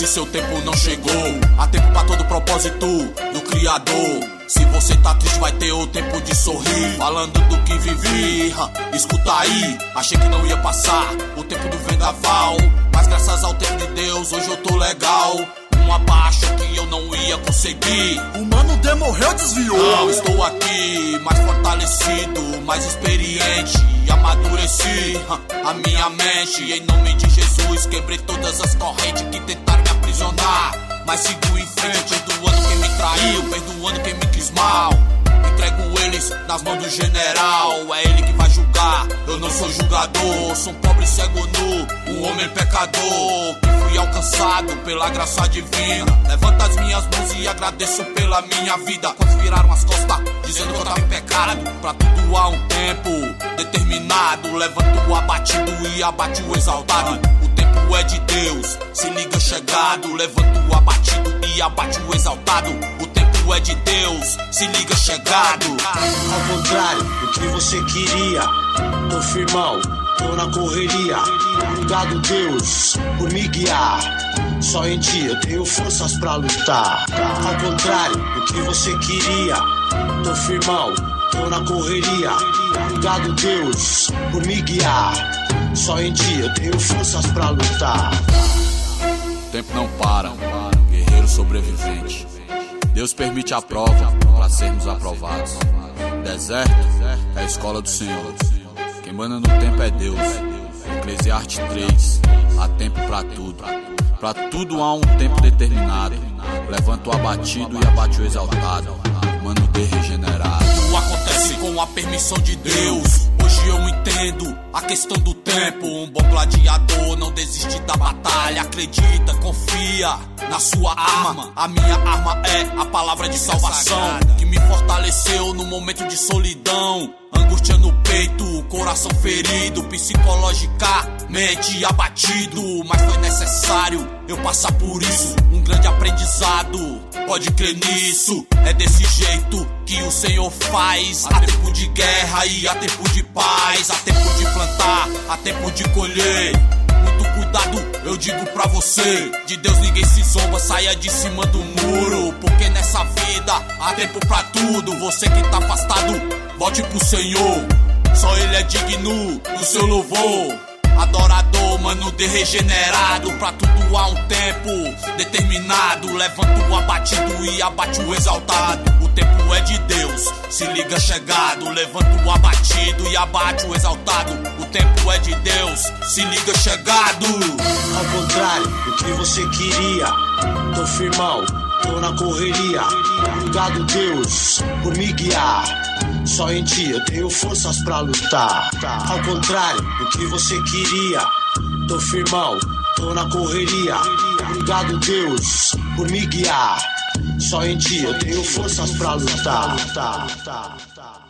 se seu tempo não chegou. Há tempo pra todo propósito do Criador. Se você tá triste vai ter o tempo de sorrir. Falando do que vivi, escuta aí. Achei que não ia passar o tempo do vendaval, mas graças ao tempo de Deus hoje eu tô legal. Uma baixa que eu não ia conseguir. O mano D morreu, desviou. Não, estou aqui, mais fortalecido, mais experiente. Amadureci a minha mente. Em nome de Jesus quebrei todas as correntes que tentaram me aprisionar, mas sigo em frente, perdoando quem me traiu, perdoando quem me quis mal. Entrego eles nas mãos do general, é ele que vai julgar, eu não sou julgador. Sou um pobre cego nu, um homem pecador, que fui alcançado pela graça divina. Levanto as minhas mãos e agradeço pela minha vida. Quantos viraram as costas, dizendo que eu tava em pecado? Pra tudo há um tempo determinado. Levanto o abatido e abate o exaltado. O tempo é de Deus, se liga chegado. Levanto o abatido e abate o exaltado. O tempo é de Deus, se liga chegado. Ao contrário do que você queria, tô firmão, tô na correria. Obrigado Deus por me guiar, só em ti eu tenho forças pra lutar. Ao contrário do que você queria, tô firmão, tô na correria. Obrigado Deus por me guiar, só em ti eu tenho forças pra lutar. O tempo não para, guerreiro sobrevivente. Deus permite a prova para sermos aprovados. Deserto é a escola do Senhor. Quem manda no tempo é Deus. Eclesiastes 3. Há tempo para tudo. Para tudo há um tempo determinado. Levanta o abatido e abate o exaltado. Mano de regenerado. Tudo acontece com a permissão de Deus. Hoje eu entendo a questão do tempo. Um bom gladiador não desiste da batalha. Acredita, confia na sua arma. A minha arma é a palavra de salvação, que me fortaleceu no momento de solidão. Angústia no peito, coração ferido, psicologicamente abatido. Mas foi necessário eu passar por isso. Um grande aprendizado, pode crer nisso. É desse jeito que o Senhor faz. Há tempo de guerra e há tempo de paz. Há tempo de plantar, há tempo de colher. Muito cuidado, eu digo pra você. De Deus ninguém se zomba, saia de cima do muro. Porque nessa vida há tempo pra tudo. Você que tá afastado, volte pro Senhor. Só Ele é digno do seu louvor. Adorador, mano de regenerado. Pra tudo há um tempo determinado. Levanta o abatido e abate o exaltado. O tempo é de Deus, se liga chegado. Levanta o abatido e abate o exaltado. O tempo é de Deus, se liga chegado. Ao contrário do que você queria, tô firmão, tô na correria. Obrigado Deus por me guiar, só em ti eu tenho forças pra lutar. Ao contrário do que você queria, tô firmão, tô na correria. Obrigado Deus por me guiar, só em ti eu tenho forças pra lutar.